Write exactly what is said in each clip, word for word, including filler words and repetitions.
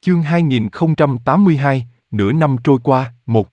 Chương hai nghìn không trăm tám mươi hai, nửa năm trôi qua, một.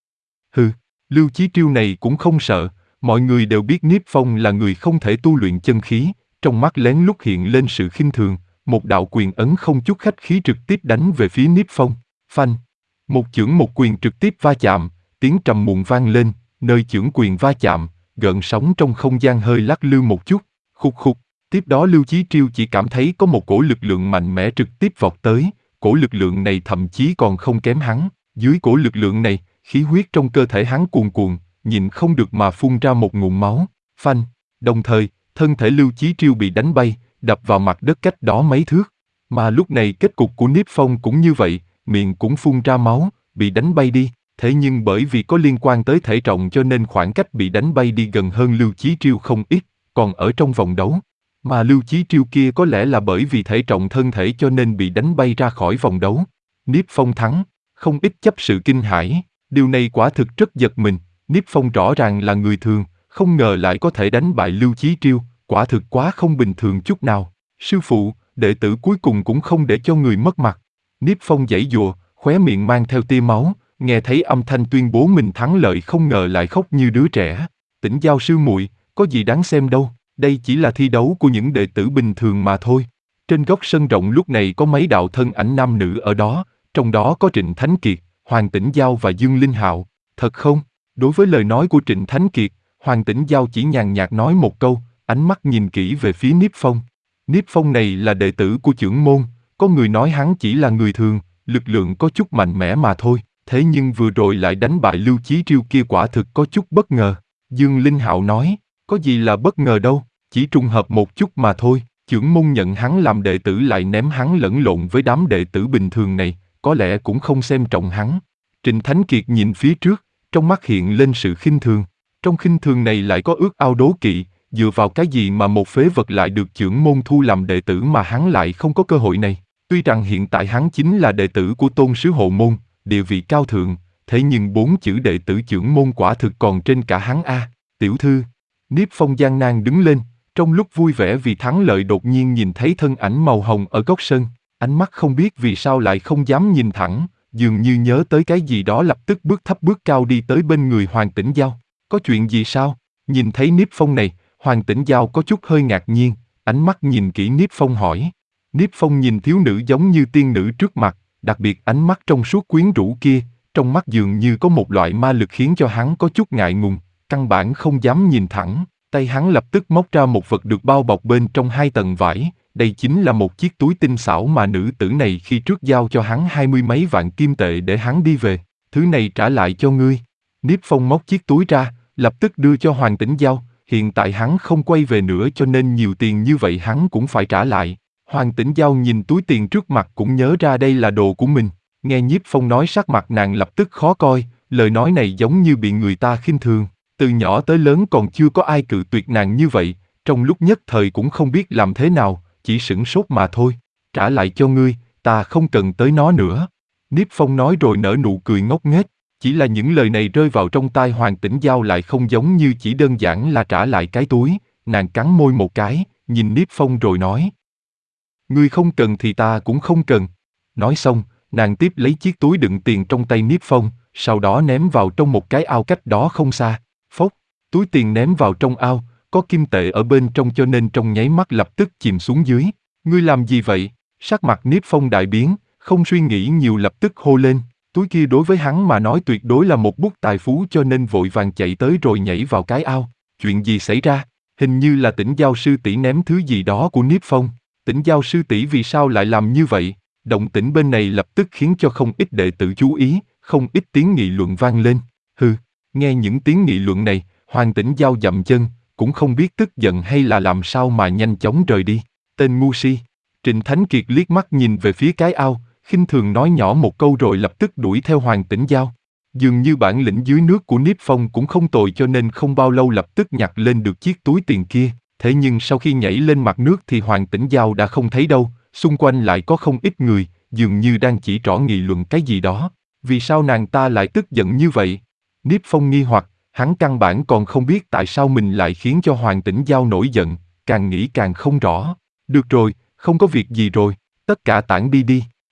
Hừ, Lưu Chí Triêu này cũng không sợ, mọi người đều biết Niếp Phong là người không thể tu luyện chân khí, trong mắt lén lút hiện lên sự khinh thường, một đạo quyền ấn không chút khách khí trực tiếp đánh về phía Niếp Phong, phanh. Một chưởng một quyền trực tiếp va chạm, tiếng trầm muộn vang lên, nơi chưởng quyền va chạm, gợn sóng trong không gian hơi lắc lư một chút, khục khục. Tiếp đó Lưu Chí Triêu chỉ cảm thấy có một cổ lực lượng mạnh mẽ trực tiếp vọt tới, cổ lực lượng này thậm chí còn không kém hắn, dưới cổ lực lượng này, khí huyết trong cơ thể hắn cuồn cuộn, nhìn không được mà phun ra một ngụm máu, phanh. Đồng thời, thân thể Lưu Chí Triêu bị đánh bay, đập vào mặt đất cách đó mấy thước. Mà lúc này kết cục của Niếp Phong cũng như vậy, miệng cũng phun ra máu, bị đánh bay đi. Thế nhưng bởi vì có liên quan tới thể trọng cho nên khoảng cách bị đánh bay đi gần hơn Lưu Chí Triêu không ít, còn ở trong vòng đấu. Mà Lưu Chí Triêu kia có lẽ là bởi vì thể trọng thân thể cho nên bị đánh bay ra khỏi vòng đấu. Niếp Phong thắng, không ít chấp sự kinh hãi, điều này quả thực rất giật mình. Niếp Phong rõ ràng là người thường, không ngờ lại có thể đánh bại Lưu Chí Triêu, quả thực quá không bình thường chút nào. Sư phụ, đệ tử cuối cùng cũng không để cho người mất mặt. Niếp Phong giãy giụa, khóe miệng mang theo tia máu, nghe thấy âm thanh tuyên bố mình thắng lợi không ngờ lại khóc như đứa trẻ. Tỉnh Giao sư muội, có gì đáng xem đâu, đây chỉ là thi đấu của những đệ tử bình thường mà thôi. Trên góc sân rộng lúc này có mấy đạo thân ảnh nam nữ ở đó, trong đó có Trịnh Thánh Kiệt, Hoàng Tĩnh Giao và Dương Linh Hạo. Thật không? Đối với lời nói của Trịnh Thánh Kiệt, Hoàng Tĩnh Giao chỉ nhàn nhạt nói một câu, ánh mắt nhìn kỹ về phía Niếp Phong. Niếp Phong này là đệ tử của chưởng môn, có người nói hắn chỉ là người thường, lực lượng có chút mạnh mẽ mà thôi, thế nhưng vừa rồi lại đánh bại Lưu Chí Triêu kia quả thực có chút bất ngờ. Dương Linh Hạo nói, có gì là bất ngờ đâu, chỉ trùng hợp một chút mà thôi, chưởng môn nhận hắn làm đệ tử lại ném hắn lẫn lộn với đám đệ tử bình thường này, có lẽ cũng không xem trọng hắn. Trịnh Thánh Kiệt nhìn phía trước, trong mắt hiện lên sự khinh thường, trong khinh thường này lại có ước ao đố kỵ, dựa vào cái gì mà một phế vật lại được chưởng môn thu làm đệ tử mà hắn lại không có cơ hội này. Tuy rằng hiện tại hắn chính là đệ tử của Tôn Sứ Hộ Môn, địa vị cao thượng, thế nhưng bốn chữ đệ tử chưởng môn quả thực còn trên cả hắn a. Tiểu thư, Niếp Phong gian nan đứng lên, trong lúc vui vẻ vì thắng lợi đột nhiên nhìn thấy thân ảnh màu hồng ở góc sân, ánh mắt không biết vì sao lại không dám nhìn thẳng, dường như nhớ tới cái gì đó lập tức bước thấp bước cao đi tới bên người Hoàng Tĩnh Giao. Có chuyện gì sao? Nhìn thấy Niếp Phong này, Hoàng Tĩnh Giao có chút hơi ngạc nhiên, ánh mắt nhìn kỹ Niếp Phong hỏi. Niếp Phong nhìn thiếu nữ giống như tiên nữ trước mặt, đặc biệt ánh mắt trong suốt quyến rũ kia, trong mắt dường như có một loại ma lực khiến cho hắn có chút ngại ngùng, căn bản không dám nhìn thẳng. Tay hắn lập tức móc ra một vật được bao bọc bên trong hai tầng vải, đây chính là một chiếc túi tinh xảo mà nữ tử này khi trước giao cho hắn hai mươi mấy vạn kim tệ để hắn đi về. Thứ này trả lại cho ngươi. Niếp Phong móc chiếc túi ra, lập tức đưa cho Hoàng Tĩnh Giao, hiện tại hắn không quay về nữa cho nên nhiều tiền như vậy hắn cũng phải trả lại. Hoàng Tĩnh Giao nhìn túi tiền trước mặt cũng nhớ ra đây là đồ của mình, nghe Niếp Phong nói sắc mặt nàng lập tức khó coi, lời nói này giống như bị người ta khinh thường. Từ nhỏ tới lớn còn chưa có ai cự tuyệt nàng như vậy, trong lúc nhất thời cũng không biết làm thế nào, chỉ sửng sốt mà thôi. Trả lại cho ngươi, ta không cần tới nó nữa. Niếp Phong nói rồi nở nụ cười ngốc nghếch, chỉ là những lời này rơi vào trong tai Hoàng Tĩnh Giao lại không giống như chỉ đơn giản là trả lại cái túi, nàng cắn môi một cái, nhìn Niếp Phong rồi nói. Ngươi không cần thì ta cũng không cần. Nói xong, nàng tiếp lấy chiếc túi đựng tiền trong tay Niếp Phong, sau đó ném vào trong một cái ao cách đó không xa. Phốc, túi tiền ném vào trong ao, có kim tệ ở bên trong cho nên trong nháy mắt lập tức chìm xuống dưới. Ngươi làm gì vậy? Sắc mặt Niếp Phong đại biến, không suy nghĩ nhiều lập tức hô lên. Túi kia đối với hắn mà nói tuyệt đối là một bút tài phú cho nên vội vàng chạy tới rồi nhảy vào cái ao. Chuyện gì xảy ra? Hình như là Tỉnh Giao sư tỷ ném thứ gì đó của Niếp Phong. Tỉnh Giao sư tỷ vì sao lại làm như vậy? Động tĩnh bên này lập tức khiến cho không ít đệ tử chú ý, không ít tiếng nghị luận vang lên. Hừ. Nghe những tiếng nghị luận này, Hoàng Tĩnh Giao dậm chân, cũng không biết tức giận hay là làm sao mà nhanh chóng rời đi. Tên ngu si. Trịnh Thánh Kiệt liếc mắt nhìn về phía cái ao, khinh thường nói nhỏ một câu rồi lập tức đuổi theo Hoàng Tĩnh Giao. Dường như bản lĩnh dưới nước của Niếp Phong cũng không tồi cho nên không bao lâu lập tức nhặt lên được chiếc túi tiền kia. Thế nhưng sau khi nhảy lên mặt nước thì Hoàng Tĩnh Giao đã không thấy đâu, xung quanh lại có không ít người, dường như đang chỉ trỏ nghị luận cái gì đó. Vì sao nàng ta lại tức giận như vậy? Niếp Phong nghi hoặc, hắn căn bản còn không biết tại sao mình lại khiến cho Hoàng Tĩnh Giao nổi giận, càng nghĩ càng không rõ. Được rồi, không có việc gì rồi, tất cả tản đi đi.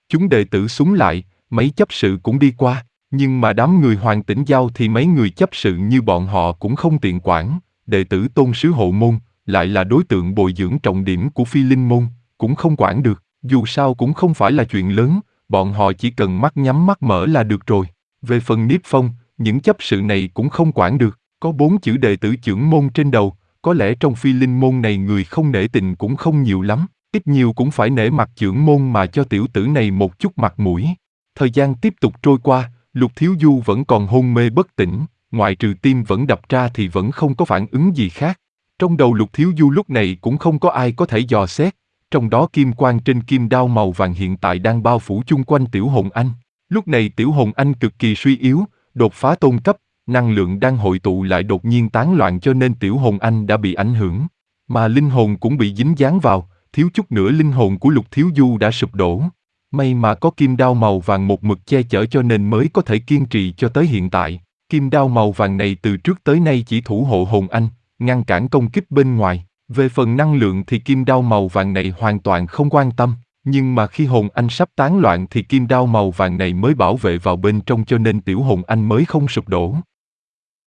Chúng đệ tử súng lại, mấy chấp sự cũng đi qua, nhưng mà đám người Hoàng Tĩnh Giao thì mấy người chấp sự như bọn họ cũng không tiện quản, đệ tử Tôn Sứ Hộ Môn, lại là đối tượng bồi dưỡng trọng điểm của Phi Linh Môn, cũng không quản được, dù sao cũng không phải là chuyện lớn, bọn họ chỉ cần mắt nhắm mắt mở là được rồi. Về phần Niếp Phong, những chấp sự này cũng không quản được, có bốn chữ đệ tử trưởng môn trên đầu, có lẽ trong Phi Linh Môn này người không nể tình cũng không nhiều lắm, ít nhiều cũng phải nể mặt trưởng môn mà cho tiểu tử này một chút mặt mũi. Thời gian tiếp tục trôi qua, Lục Thiếu Du vẫn còn hôn mê bất tỉnh, ngoại trừ tim vẫn đập ra thì vẫn không có phản ứng gì khác. Trong đầu Lục Thiếu Du lúc này cũng không có ai có thể dò xét, trong đó kim quang trên kim đao màu vàng hiện tại đang bao phủ chung quanh Tiểu Hồn Anh. Lúc này Tiểu Hồn Anh cực kỳ suy yếu, đột phá tôn cấp, năng lượng đang hội tụ lại đột nhiên tán loạn cho nên Tiểu Hồn Anh đã bị ảnh hưởng, mà linh hồn cũng bị dính dáng vào, thiếu chút nữa linh hồn của Lục Thiếu Du đã sụp đổ. May mà có kim đao màu vàng một mực che chở cho nên mới có thể kiên trì cho tới hiện tại. Kim đao màu vàng này từ trước tới nay chỉ thủ hộ Hồn Anh, ngăn cản công kích bên ngoài. Về phần năng lượng thì kim đao màu vàng này hoàn toàn không quan tâm, nhưng mà khi Hồn Anh sắp tán loạn thì kim đao màu vàng này mới bảo vệ vào bên trong cho nên Tiểu Hồn Anh mới không sụp đổ.